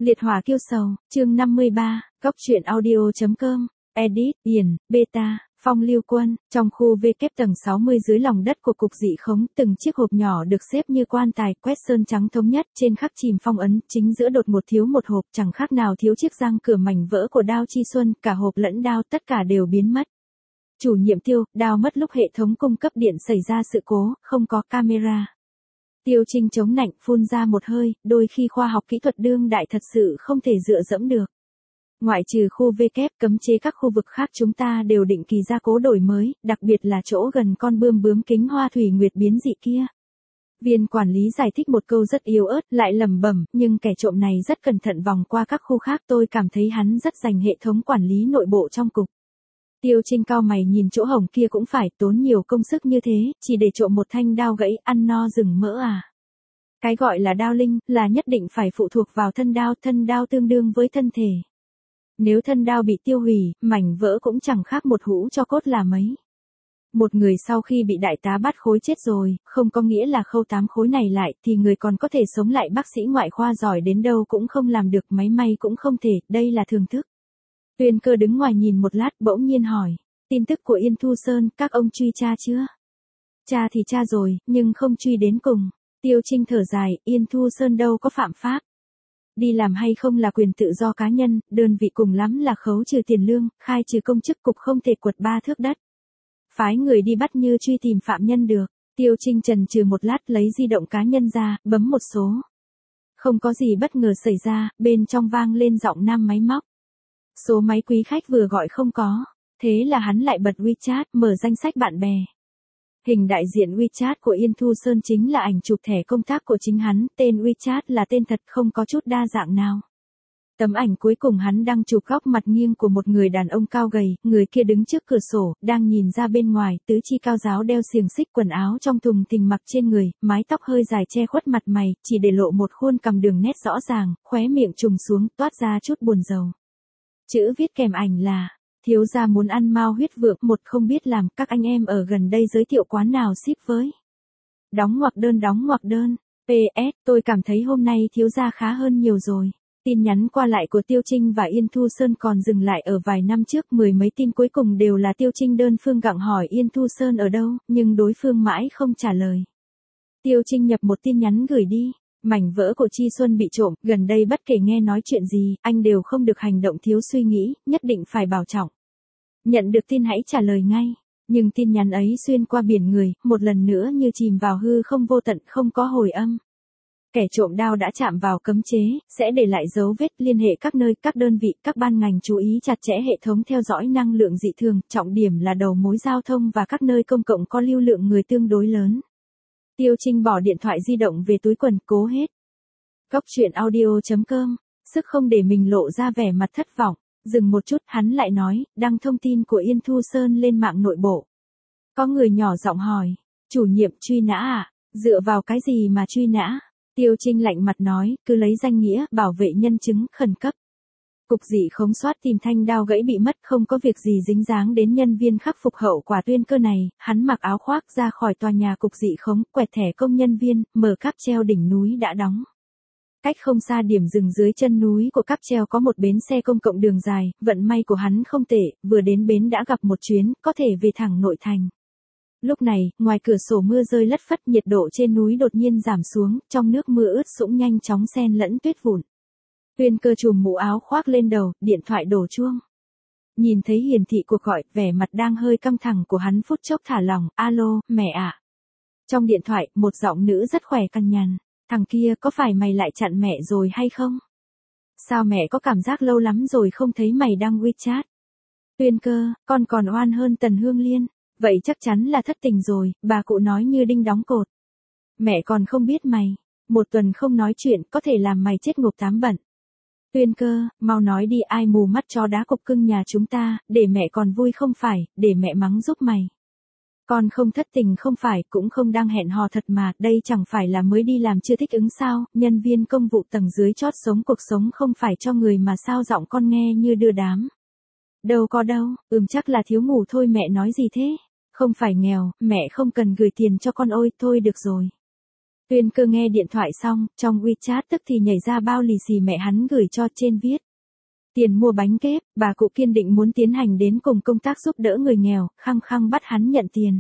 Liệt hỏa kiêu sầu, chương 53, góc truyện audio.com, edit, Điền, beta, Phong Lưu Quân, trong khu V tầng 60 dưới lòng đất của cục dị khống, từng chiếc hộp nhỏ được xếp như quan tài, quét sơn trắng thống nhất, trên khắc chìm phong ấn, chính giữa đột một thiếu một hộp, chẳng khác nào thiếu chiếc răng cửa mảnh vỡ của Đao Chi Xuân, cả hộp lẫn đao tất cả đều biến mất. Chủ nhiệm Tiêu, đao mất lúc hệ thống cung cấp điện xảy ra sự cố, không có camera. Tiêu Trinh chống nạnh, phun ra một hơi, đôi khi khoa học kỹ thuật đương đại thật sự không thể dựa dẫm được. Ngoại trừ khu V cấm chế các khu vực khác chúng ta đều định kỳ gia cố đổi mới, đặc biệt là chỗ gần con bướm kính hoa thủy nguyệt biến dị kia. Viên quản lý giải thích một câu rất yếu ớt, lại lẩm bẩm, nhưng kẻ trộm này rất cẩn thận vòng qua các khu khác, tôi cảm thấy hắn rất dành hệ thống quản lý nội bộ trong cục. Tiêu Trinh cau mày nhìn chỗ hổng kia cũng phải tốn nhiều công sức như thế, chỉ để trộm một thanh đao gãy, ăn no rừng mỡ à. Cái gọi là đao linh, là nhất định phải phụ thuộc vào thân đao tương đương với thân thể. Nếu thân đao bị tiêu hủy, mảnh vỡ cũng chẳng khác một hũ cho cốt là mấy. Một người sau khi bị đại tá bắt khối chết rồi, không có nghĩa là khâu 8 khối này lại, thì người còn có thể sống lại, bác sĩ ngoại khoa giỏi đến đâu cũng không làm được, máy may cũng không thể, đây là thường thức. Tuyên Cơ đứng ngoài nhìn một lát, bỗng nhiên hỏi, tin tức của Yên Thu Sơn, các ông truy tra chưa? Tra thì tra rồi, nhưng không truy đến cùng. Tiêu Trinh thở dài, Yên Thu Sơn đâu có phạm pháp. Đi làm hay không là quyền tự do cá nhân, đơn vị cùng lắm là khấu trừ tiền lương, khai trừ công chức, cục không thể quật 3 thước đất. Phái người đi bắt như truy tìm phạm nhân được. Tiêu Trinh chần chừ một lát, lấy di động cá nhân ra, bấm một số. Không có gì bất ngờ xảy ra, bên trong vang lên giọng nam máy móc. Số máy quý khách vừa gọi không có. Thế là hắn lại bật WeChat, mở danh sách bạn bè. Hình đại diện WeChat của Yên Thu Sơn chính là ảnh chụp thẻ công tác của chính hắn, tên WeChat là tên thật, không có chút đa dạng nào. Tấm ảnh cuối cùng hắn đăng chụp góc mặt nghiêng của một người đàn ông cao gầy, người kia đứng trước cửa sổ, đang nhìn ra bên ngoài, tứ chi cao ráo đeo xiềng xích, quần áo trong thùng thình mặc trên người, mái tóc hơi dài che khuất mặt mày, chỉ để lộ một khuôn cằm đường nét rõ ràng, khóe miệng trùng xuống, toát ra chút buồn rầu. Chữ viết kèm ảnh là: thiếu gia muốn ăn mao huyết vượng, một không biết làm, các anh em ở gần đây giới thiệu quán nào ship với. Đóng ngoặc đơn. PS, tôi cảm thấy hôm nay thiếu gia khá hơn nhiều rồi. Tin nhắn qua lại của Tiêu Trinh và Yên Thu Sơn còn dừng lại ở vài năm trước, mười mấy tin cuối cùng đều là Tiêu Trinh đơn phương gặng hỏi Yên Thu Sơn ở đâu, nhưng đối phương mãi không trả lời. Tiêu Trinh nhập một tin nhắn gửi đi. Mảnh vỡ của Chi Xuân bị trộm, gần đây bất kể nghe nói chuyện gì, anh đều không được hành động thiếu suy nghĩ, nhất định phải bảo trọng. Nhận được tin hãy trả lời ngay. Nhưng tin nhắn ấy xuyên qua biển người, một lần nữa như chìm vào hư không vô tận, không có hồi âm. Kẻ trộm đao đã chạm vào cấm chế, sẽ để lại dấu vết, liên hệ các nơi, các đơn vị, các ban ngành chú ý chặt chẽ hệ thống theo dõi năng lượng dị thường, trọng điểm là đầu mối giao thông và các nơi công cộng có lưu lượng người tương đối lớn. Tiêu Trinh bỏ điện thoại di động về túi quần, cố hết. Góc truyện audio.com, sức không để mình lộ ra vẻ mặt thất vọng. Dừng một chút, hắn lại nói, đăng thông tin của Yên Thu Sơn lên mạng nội bộ. Có người nhỏ giọng hỏi, chủ nhiệm truy nã à? Dựa vào cái gì mà truy nã? Tiêu Trinh lạnh mặt nói, cứ lấy danh nghĩa, bảo vệ nhân chứng, khẩn cấp. Cục dị khống soát tìm thanh đao gãy bị mất, không có việc gì dính dáng đến nhân viên khắc phục hậu quả Tuyên Cơ này, hắn mặc áo khoác ra khỏi tòa nhà cục dị khống, quẹt thẻ công nhân viên, mở cáp treo đỉnh núi đã đóng. Cách không xa điểm dừng dưới chân núi của cáp treo có một bến xe công cộng đường dài, vận may của hắn không tệ, vừa đến bến đã gặp một chuyến, có thể về thẳng nội thành. Lúc này, ngoài cửa sổ mưa rơi lất phất, nhiệt độ trên núi đột nhiên giảm xuống, trong nước mưa ướt sũng nhanh chóng xen lẫn tuyết vụn. Tuyên Cơ chùm mũ áo khoác lên đầu, điện thoại đổ chuông. Nhìn thấy hiển thị cuộc gọi, vẻ mặt đang hơi căng thẳng của hắn phút chốc thả lỏng, alo, mẹ ạ. Trong điện thoại, một giọng nữ rất khỏe căn nhằn, thằng kia có phải mày lại chặn mẹ rồi hay không? Sao mẹ có cảm giác lâu lắm rồi không thấy mày đăng WeChat? Tuyên Cơ, con còn oan hơn Tần Hương Liên, vậy chắc chắn là thất tình rồi, bà cụ nói như đinh đóng cột. Mẹ còn không biết mày, một tuần không nói chuyện có thể làm mày chết ngộp 8 bận. Tuyên Cơ, mau nói đi, ai mù mắt cho đá cục cưng nhà chúng ta, để mẹ còn vui không phải, để mẹ mắng giúp mày. Con không thất tình không phải, cũng không đang hẹn hò thật mà, đây chẳng phải là mới đi làm chưa thích ứng sao, nhân viên công vụ tầng dưới chót sống cuộc sống không phải cho người mà sao giọng con nghe như đưa đám. Đâu có đâu, chắc là thiếu ngủ thôi, mẹ nói gì thế? Không phải nghèo, mẹ không cần gửi tiền cho con, ôi, thôi được rồi. Tuyên Cơ nghe điện thoại xong, trong WeChat tức thì nhảy ra bao lì xì mẹ hắn gửi cho, trên viết. Tiền mua bánh kép, bà cụ kiên định muốn tiến hành đến cùng công tác giúp đỡ người nghèo, khăng khăng bắt hắn nhận tiền.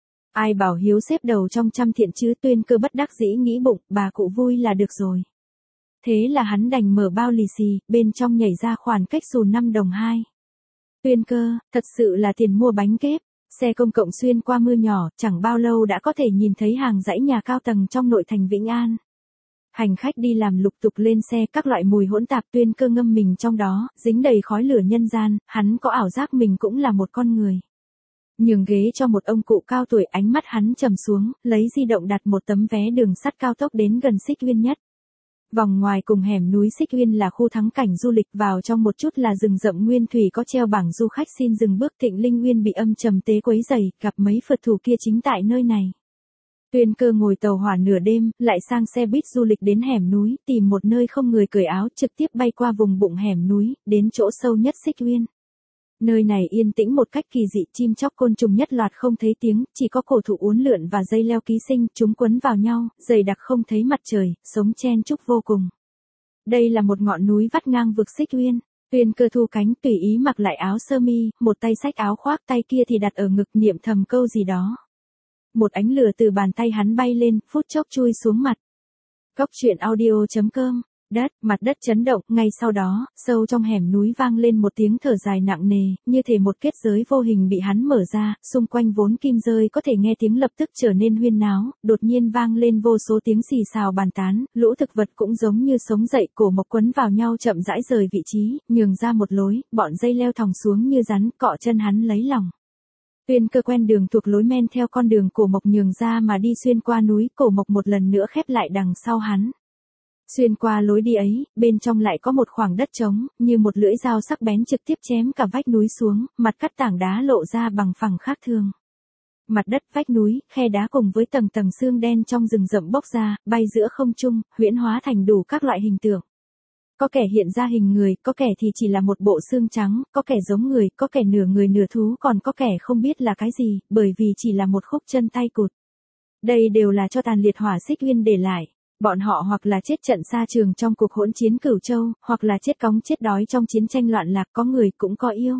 Ai bảo hiếu xếp đầu trong trăm thiện chứ. Tuyên Cơ bất đắc dĩ nghĩ bụng, bà cụ vui là được rồi. Thế là hắn đành mở bao lì xì, bên trong nhảy ra khoản cách xù 5 đồng 2. Tuyên Cơ, thật sự là tiền mua bánh kép. Xe công cộng xuyên qua mưa nhỏ, chẳng bao lâu đã có thể nhìn thấy hàng dãy nhà cao tầng trong nội thành Vĩnh An. Hành khách đi làm lục tục lên xe, các loại mùi hỗn tạp. Tuyên Cơ ngâm mình trong đó, dính đầy khói lửa nhân gian, hắn có ảo giác mình cũng là một con người. Nhường ghế cho một ông cụ cao tuổi, ánh mắt hắn trầm xuống, lấy di động đặt một tấm vé đường sắt cao tốc đến gần Xích Uyên Nhất. Vòng ngoài cùng hẻm núi Xích Uyên là khu thắng cảnh du lịch, vào trong một chút là rừng rậm nguyên thủy có treo bảng du khách xin dừng bước. Thịnh Linh Nguyên bị âm trầm tế quấy rầy, gặp mấy phượt thủ kia chính tại nơi này. Tuyên Cơ ngồi tàu hỏa nửa đêm, lại sang xe buýt du lịch đến hẻm núi, tìm một nơi không người cởi áo, trực tiếp bay qua vùng bụng hẻm núi, đến chỗ sâu nhất Xích Uyên. Nơi này yên tĩnh một cách kỳ dị, chim chóc côn trùng nhất loạt không thấy tiếng, chỉ có cổ thụ uốn lượn và dây leo ký sinh, chúng quấn vào nhau, dày đặc không thấy mặt trời, sống chen chúc vô cùng. Đây là một ngọn núi vắt ngang vực Xích Uyên. Tuyên Cơ thu cánh, tùy ý mặc lại áo sơ mi, một tay xách áo khoác, tay kia thì đặt ở ngực, niệm thầm câu gì đó. Một ánh lửa từ bàn tay hắn bay lên, phút chốc chui xuống mặt. Góc truyện audio.com. Mặt đất chấn động, ngay sau đó, sâu trong hẻm núi vang lên một tiếng thở dài nặng nề, như thể một kết giới vô hình bị hắn mở ra, xung quanh vốn kim rơi có thể nghe tiếng lập tức trở nên huyên náo, đột nhiên vang lên vô số tiếng xì xào bàn tán, lũ thực vật cũng giống như sống dậy, cổ mộc quấn vào nhau chậm rãi rời vị trí, nhường ra một lối, bọn dây leo thòng xuống như rắn, cọ chân hắn lấy lòng. Tuyên Cơ quen đường thuộc lối men theo con đường cổ mộc nhường ra mà đi xuyên qua núi, cổ mộc một lần nữa khép lại đằng sau hắn. Xuyên qua lối đi ấy, bên trong lại có một khoảng đất trống, như một lưỡi dao sắc bén trực tiếp chém cả vách núi xuống, mặt cắt tảng đá lộ ra bằng phẳng khác thường. Mặt đất, vách núi, khe đá cùng với tầng tầng xương đen trong rừng rậm bốc ra, bay giữa không trung, huyễn hóa thành đủ các loại hình tượng. Có kẻ hiện ra hình người, có kẻ thì chỉ là một bộ xương trắng, có kẻ giống người, có kẻ nửa người nửa thú, còn có kẻ không biết là cái gì, bởi vì chỉ là một khúc chân tay cụt. Đây đều là cho tàn liệt hỏa Xích Uyên để lại. Bọn họ hoặc là chết trận xa trường trong cuộc hỗn chiến Cửu Châu, hoặc là chết cóng chết đói trong chiến tranh loạn lạc, có người cũng có yêu.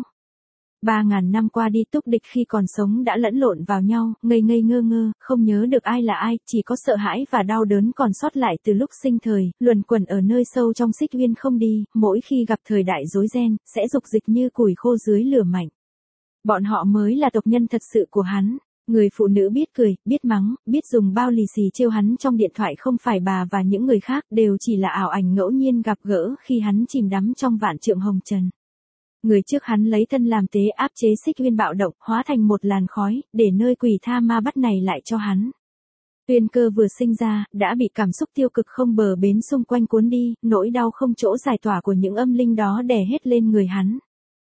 3.000 năm qua đi, túc địch khi còn sống đã lẫn lộn vào nhau, ngây ngây ngơ ngơ, không nhớ được ai là ai, chỉ có sợ hãi và đau đớn còn sót lại từ lúc sinh thời, luẩn quẩn ở nơi sâu trong Xích Uyên không đi, mỗi khi gặp thời đại rối ren, sẽ dục dịch như củi khô dưới lửa mạnh. Bọn họ mới là tộc nhân thật sự của hắn. Người phụ nữ biết cười, biết mắng, biết dùng bao lì xì trêu hắn trong điện thoại không phải bà và những người khác, đều chỉ là ảo ảnh ngẫu nhiên gặp gỡ khi hắn chìm đắm trong vạn trượng hồng trần. Người trước hắn lấy thân làm tế áp chế Xích Uyên bạo động, hóa thành một làn khói, để nơi quỷ tha ma bắt này lại cho hắn. Tuyên Cơ vừa sinh ra, đã bị cảm xúc tiêu cực không bờ bến xung quanh cuốn đi, nỗi đau không chỗ giải tỏa của những âm linh đó đè hết lên người hắn.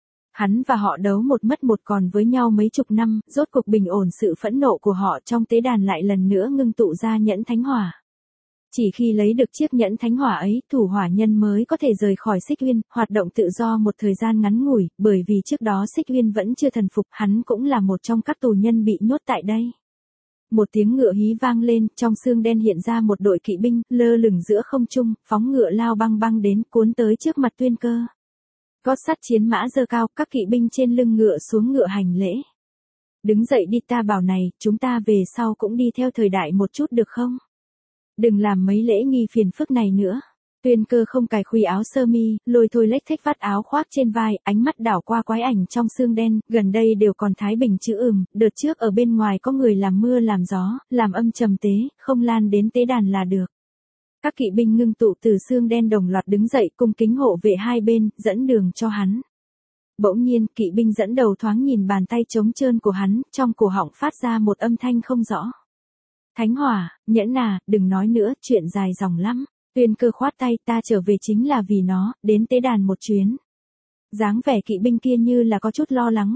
Hắn và họ đấu một mất một còn với nhau mấy chục năm, rốt cuộc bình ổn sự phẫn nộ của họ trong tế đàn lại lần nữa ngưng tụ ra nhẫn thánh hỏa. Chỉ khi lấy được chiếc nhẫn thánh hỏa ấy, thủ hỏa nhân mới có thể rời khỏi Xích Uyên, hoạt động tự do một thời gian ngắn ngủi, bởi vì trước đó Xích Uyên vẫn chưa thần phục, hắn cũng là một trong các tù nhân bị nhốt tại đây. Một tiếng ngựa hí vang lên, trong xương đen hiện ra một đội kỵ binh, lơ lửng giữa không trung, phóng ngựa lao băng băng đến, cuốn tới trước mặt Tuyên Cơ. Gót sắt chiến mã giơ cao, các kỵ binh trên lưng ngựa xuống ngựa hành lễ. Đứng dậy đi, ta bảo này, chúng ta về sau cũng đi theo thời đại một chút được không? Đừng làm mấy lễ nghi phiền phức này nữa. Tuyên Cơ không cài khuy áo sơ mi, lôi thôi lếch thếch vắt áo khoác trên vai, ánh mắt đảo qua quái ảnh trong xương đen, gần đây đều còn thái bình chữ đợt trước ở bên ngoài có người làm mưa làm gió, làm âm trầm tế, không lan đến tế đàn là được. Các kỵ binh ngưng tụ từ xương đen đồng loạt đứng dậy, cung kính hộ vệ hai bên, dẫn đường cho hắn. Bỗng nhiên, kỵ binh dẫn đầu thoáng nhìn bàn tay trống trơn của hắn, trong cổ họng phát ra một âm thanh không rõ. Thánh hỏa, nhẫn à, đừng nói nữa, chuyện dài dòng lắm. Tuyên Cơ khoát tay, ta trở về chính là vì nó, đến tế đàn một chuyến. Dáng vẻ kỵ binh kia như là có chút lo lắng,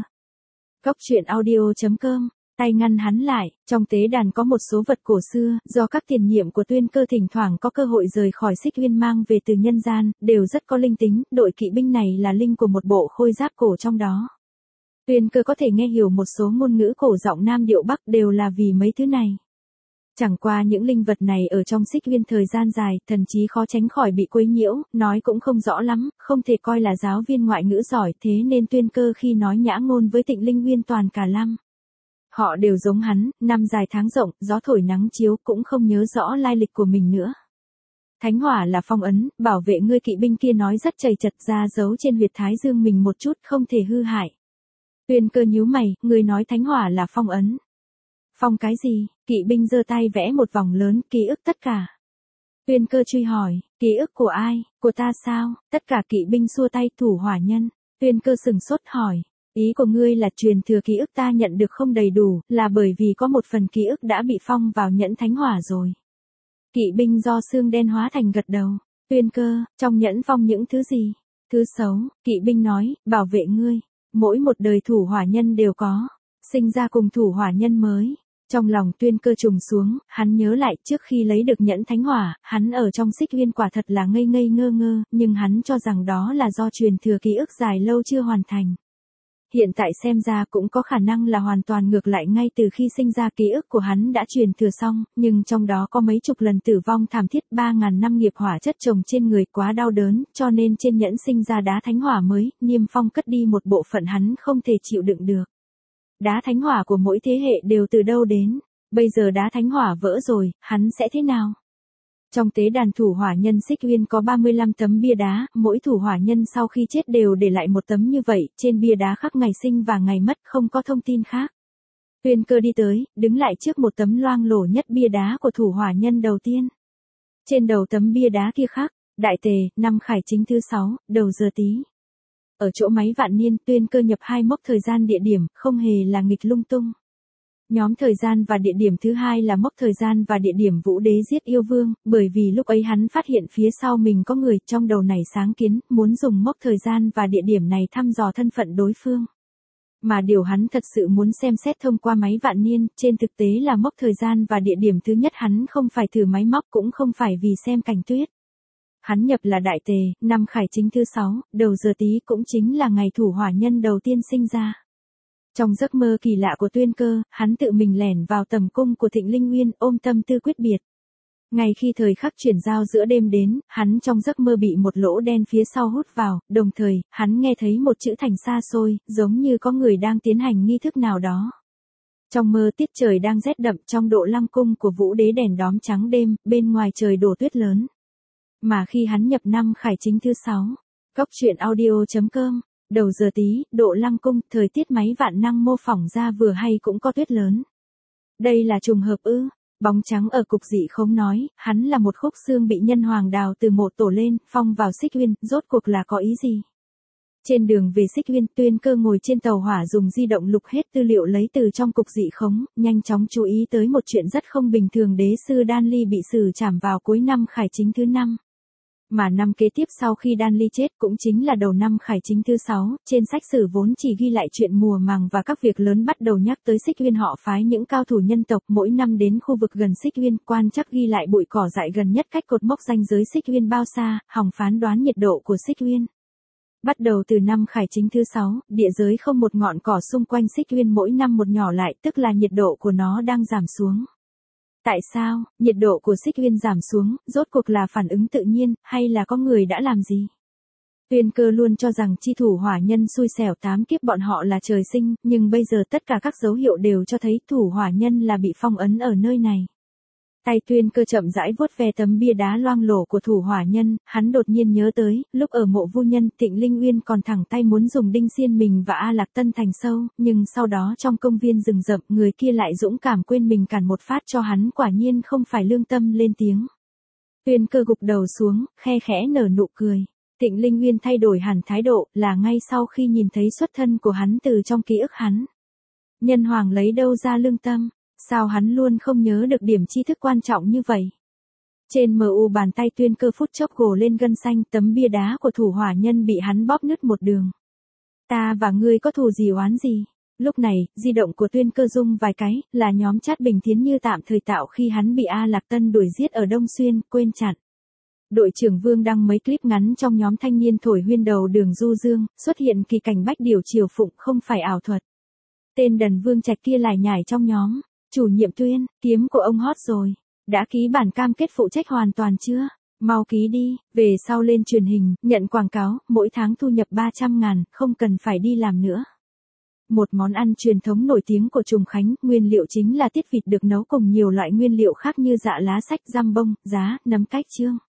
Góc truyện audio.com. Tay ngăn hắn lại, trong tế đàn có một số vật cổ xưa, do các tiền nhiệm của Tuyên Cơ thỉnh thoảng có cơ hội rời khỏi Xích Uyên mang về từ nhân gian, đều rất có linh tính, đội kỵ binh này là linh của một bộ khôi giáp cổ trong đó. Tuyên Cơ có thể nghe hiểu một số ngôn ngữ cổ giọng Nam điệu Bắc đều là vì mấy thứ này. Chẳng qua những linh vật này ở trong Xích Uyên thời gian dài, thần chí khó tránh khỏi bị quấy nhiễu, nói cũng không rõ lắm, không thể coi là giáo viên ngoại ngữ giỏi, thế nên Tuyên Cơ khi nói nhã ngôn với Tịnh Linh Uyên toàn cả lăng. Họ đều giống hắn, năm dài tháng rộng, gió thổi nắng chiếu cũng không nhớ rõ lai lịch của mình nữa. Thánh hỏa là phong ấn, bảo vệ ngươi kỵ binh kia nói rất chầy chật ra giấu trên huyệt thái dương mình một chút không thể hư hại. Tuyên Cơ nhíu mày, ngươi nói thánh hỏa là phong ấn. Phong cái gì? Kỵ binh giơ tay vẽ một vòng lớn, ký ức tất cả. Tuyên Cơ truy hỏi, ký ức của ai? Của ta sao? Tất cả kỵ binh xua tay, thủ hỏa nhân. Tuyên Cơ sừng sốt hỏi, ý của ngươi là truyền thừa ký ức ta nhận được không đầy đủ, là bởi vì có một phần ký ức đã bị phong vào nhẫn thánh hỏa rồi. Kỵ binh do xương đen hóa thành gật đầu. Tuyên Cơ, trong nhẫn phong những thứ gì? Thứ xấu, kỵ binh nói, bảo vệ ngươi. Mỗi một đời thủ hỏa nhân đều có. Sinh ra cùng thủ hỏa nhân mới. Trong lòng Tuyên Cơ trùng xuống, hắn nhớ lại trước khi lấy được nhẫn thánh hỏa, hắn ở trong Xích Uyên quả thật là ngây ngây ngơ ngơ, nhưng hắn cho rằng đó là do truyền thừa ký ức dài lâu chưa hoàn thành. Hiện tại xem ra cũng có khả năng là hoàn toàn ngược lại, ngay từ khi sinh ra ký ức của hắn đã truyền thừa xong, nhưng trong đó có mấy chục lần tử vong thảm thiết, 3.000 năm nghiệp hỏa chất chồng trên người quá đau đớn, cho nên trên nhẫn sinh ra đá thánh hỏa mới, Niêm Phong cất đi một bộ phận hắn không thể chịu đựng được. Đá thánh hỏa của mỗi thế hệ đều từ đâu đến, bây giờ đá thánh hỏa vỡ rồi, hắn sẽ thế nào? Trong tế đàn thủ hỏa nhân Xích Uyên có 35 tấm bia đá, mỗi thủ hỏa nhân sau khi chết đều để lại một tấm như vậy, trên bia đá khắc ngày sinh và ngày mất, không có thông tin khác. Tuyên Cơ đi tới, đứng lại trước một tấm loang lổ nhất bia đá của thủ hỏa nhân đầu tiên. Trên đầu tấm bia đá kia khắc, Đại Tề, năm Khải Chính thứ 6, đầu giờ Tý. Ở chỗ máy vạn niên, Tuyên Cơ nhập 2 mốc thời gian địa điểm, không hề là nghịch lung tung. Nhóm thời gian và địa điểm thứ hai là mốc thời gian và địa điểm Vũ Đế giết yêu vương, bởi vì lúc ấy hắn phát hiện phía sau mình có người, trong đầu này sáng kiến, muốn dùng mốc thời gian và địa điểm này thăm dò thân phận đối phương. Mà điều hắn thật sự muốn xem xét thông qua máy vạn niên, trên thực tế là mốc thời gian và địa điểm thứ nhất, hắn không phải thử máy móc cũng không phải vì xem cảnh tuyết. Hắn nhập là Đại Tề, năm Khải Chính thứ 6, đầu giờ Tý, cũng chính là ngày thủ hỏa nhân đầu tiên sinh ra. Trong giấc mơ kỳ lạ của Tuyên Cơ, hắn tự mình lẻn vào tầm cung của Thịnh Linh Uyên, ôm tâm tư quyết biệt. Ngay khi thời khắc chuyển giao giữa đêm đến, hắn trong giấc mơ bị một lỗ đen phía sau hút vào, đồng thời, hắn nghe thấy một chữ thành xa xôi, giống như có người đang tiến hành nghi thức nào đó. Trong mơ tiết trời đang rét đậm, trong Độ Lăng cung của Vũ Đế đèn đóm trắng đêm, bên ngoài trời đổ tuyết lớn. Mà khi hắn nhập năm Khải Chính thứ 6, Goctruyện.audio.com, đầu giờ Tý, Độ Lăng cung, thời tiết máy vạn năng mô phỏng ra vừa hay cũng có tuyết lớn. Đây là trùng hợp ư? Bóng trắng ở cục dị không nói, hắn là một khúc xương bị nhân hoàng đào từ mộ tổ lên, phong vào Xích Uyên, rốt cuộc là có ý gì? Trên đường về Xích Uyên, Tuyên Cơ ngồi trên tàu hỏa dùng di động lục hết tư liệu lấy từ trong cục dị khống, nhanh chóng chú ý tới một chuyện rất không bình thường, đế sư Đan Ly bị xử trảm vào cuối năm Khải Chính thứ 5. Mà năm kế tiếp sau khi Đan Ly chết cũng chính là đầu năm Khải Chính thứ 6, trên sách sử vốn chỉ ghi lại chuyện mùa màng và các việc lớn, bắt đầu nhắc tới Xích Uyên, họ phái những cao thủ nhân tộc mỗi năm đến khu vực gần Xích Uyên, quan chắc ghi lại bụi cỏ dại gần nhất cách cột mốc ranh giới Xích Uyên bao xa, hòng phán đoán nhiệt độ của Xích Uyên. Bắt đầu từ năm Khải Chính thứ 6, địa giới không một ngọn cỏ xung quanh Xích Uyên mỗi năm một nhỏ lại, tức là nhiệt độ của nó đang giảm xuống. Tại sao, nhiệt độ của Xích Uyên giảm xuống, rốt cuộc là phản ứng tự nhiên, hay là có người đã làm gì? Tuyên Cơ luôn cho rằng chi thủ hỏa nhân xui xẻo 8 kiếp bọn họ là trời sinh, nhưng bây giờ tất cả các dấu hiệu đều cho thấy thủ hỏa nhân là bị phong ấn ở nơi này. Tay Tuyên Cơ chậm rãi vuốt ve tấm bia đá loang lổ của thủ hỏa nhân, hắn đột nhiên nhớ tới, lúc ở mộ Vu Nhân, Thịnh Linh Uyên còn thẳng tay muốn dùng đinh xiên mình và A Lạc Tân thành sâu, nhưng sau đó trong công viên rừng rậm, người kia lại dũng cảm quên mình cản một phát cho hắn, quả nhiên không phải lương tâm lên tiếng. Tuyên Cơ gục đầu xuống, khe khẽ nở nụ cười. Thịnh Linh Uyên thay đổi hẳn thái độ, là ngay sau khi nhìn thấy xuất thân của hắn từ trong ký ức hắn. Nhân hoàng lấy đâu ra lương tâm? Sao hắn luôn không nhớ được điểm tri thức quan trọng như vậy? Trên mu bàn tay Tuyên Cơ phút chốc gồ lên gân xanh, tấm bia đá của thủ hỏa nhân bị hắn bóp nứt một đường. Ta và ngươi có thù gì oán gì? Lúc này, di động của Tuyên Cơ rung vài cái, là nhóm chat Bình Thiến Như tạm thời tạo khi hắn bị A Lạc Tân đuổi giết ở Đông Xuyên, quên chặn. Đội trưởng Vương đăng mấy clip ngắn trong nhóm thanh niên thổi huyên đầu đường du dương, xuất hiện kỳ cảnh bách điều triều phụng không phải ảo thuật. Tên đần Vương Trạch kia lải nhải trong nhóm. Chủ nhiệm Tuyên, kiếm của ông hot rồi. Đã ký bản cam kết phụ trách hoàn toàn chưa? Mau ký đi, về sau lên truyền hình, nhận quảng cáo, mỗi tháng thu nhập 300.000, không cần phải đi làm nữa. Một món ăn truyền thống nổi tiếng của Trùng Khánh, nguyên liệu chính là tiết vịt được nấu cùng nhiều loại nguyên liệu khác như dạ lá sách, răm bông, giá, nấm, cách chương.